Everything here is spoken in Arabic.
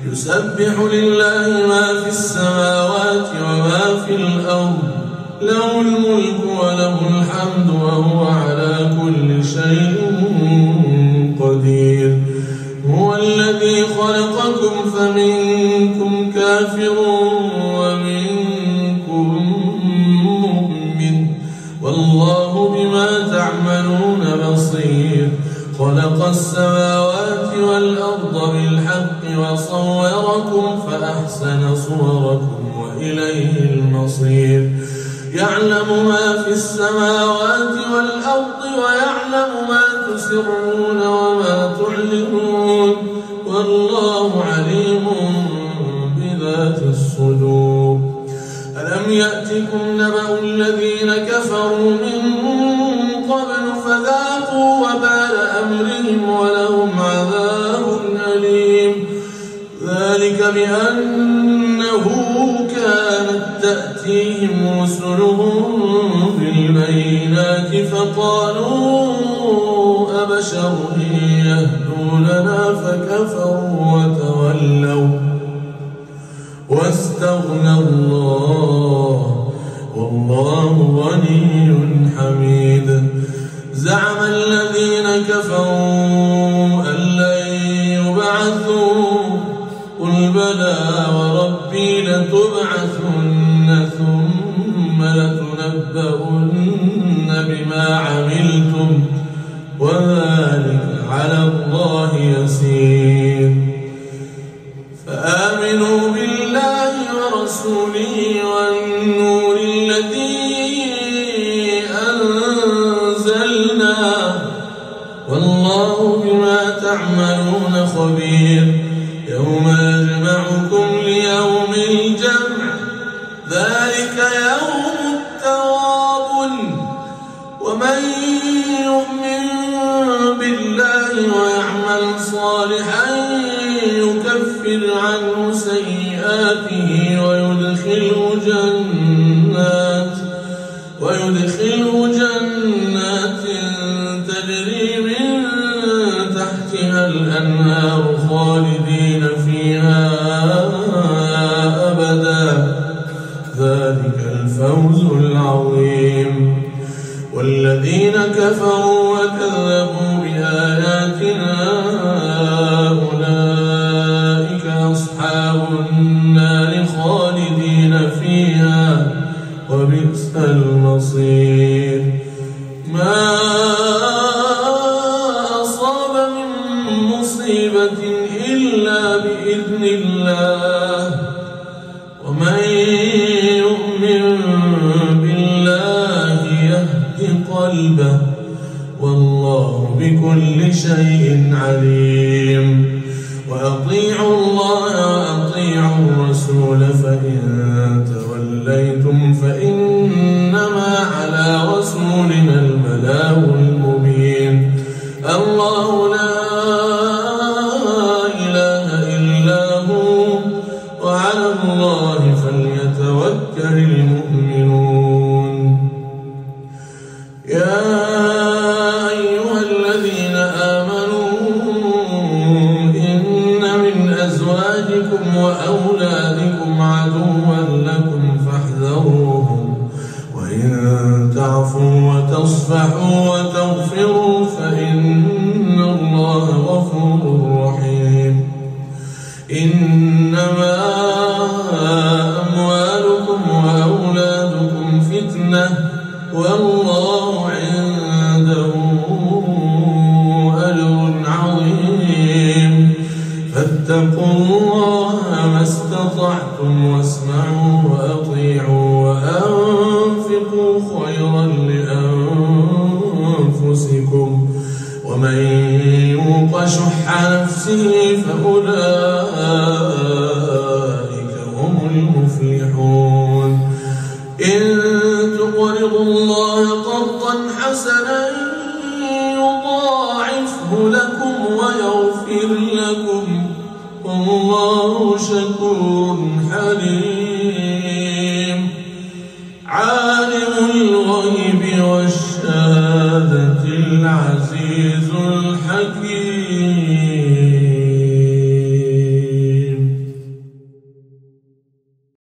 يسبح لله ما في السماوات وما في الأرض له الملك وله الحمد وهو على كل شيء قدير هو الذي خلقكم فمنكم كافر ومنكم مؤمن والله بما تعملون بصير خلق السماوات والأرض بالحق وصوركم فأحسن صوركم وإليه المصير يعلم ما في السماوات والأرض ويعلم ما تسرون وما تعلنون والله عليم بذات الصدور ألم يأتكم نبأ الذين كفروا من قبل فذاقوا وبال أمرهم ولهم عذاب أليم ذلك بأنه كانت تأتيهم رسلهم بالبينات فقالوا أبشر يهدوننا فكفروا وتولوا واستغنى الله والله غني حميد زعم الذين كفروا أن لن يبعثوا قل بلى وربي لتبعثن ثم لتنبؤن بما عملتم وذلك على الله يسير فآمنوا بالله ورسوله والنور الذي أنزلنا والله بما تعملون خبير يوم يجمعكم ليوم الجمع ذلك يوم التغابن ومن يؤمن بالله ويعمل صالحا يكفر عنه سيئاته ويدخله جنات تجري من تحتها الأنهار خالدين فيها أبدا ذلك الفوز العظيم والذين كفروا وكذبوا بآياتنا أولئك أصحاب النار خالدين فيها وبئس المصير ما أصاب من مصيبة إلا بإذن الله ومن يؤمن بالله يهد قلبه والله بكل شيء عليم وأطيعوا الله وأطيعوا الرسول فإن توليتم فإنما على رسولنا البلاغ المبين الله لا إله إلا هو وعلى الله فليتوكل المؤمنون يا أيها الذين آمنوا إن من أزواجكم وأولادكم عدوا لكم فاحذروهم وإن تعفوا وتصفحوا وتغفروا فإن الله غفور رحيم إنما أموالكم وأولادكم فتنة والله عنده أجر عظيم فاتقوا الله ما استطعتم واسمعوا وأطيعوا وأنفقوا خيرا لأنفسكم ومن يوق شح نفسه فأولئك هم المفلحون إن تقرضوا الله قرضا حسنا يضاعفه لكم ويغفر لكم والله شكور حليم عالم الغيب والشهادة العزيز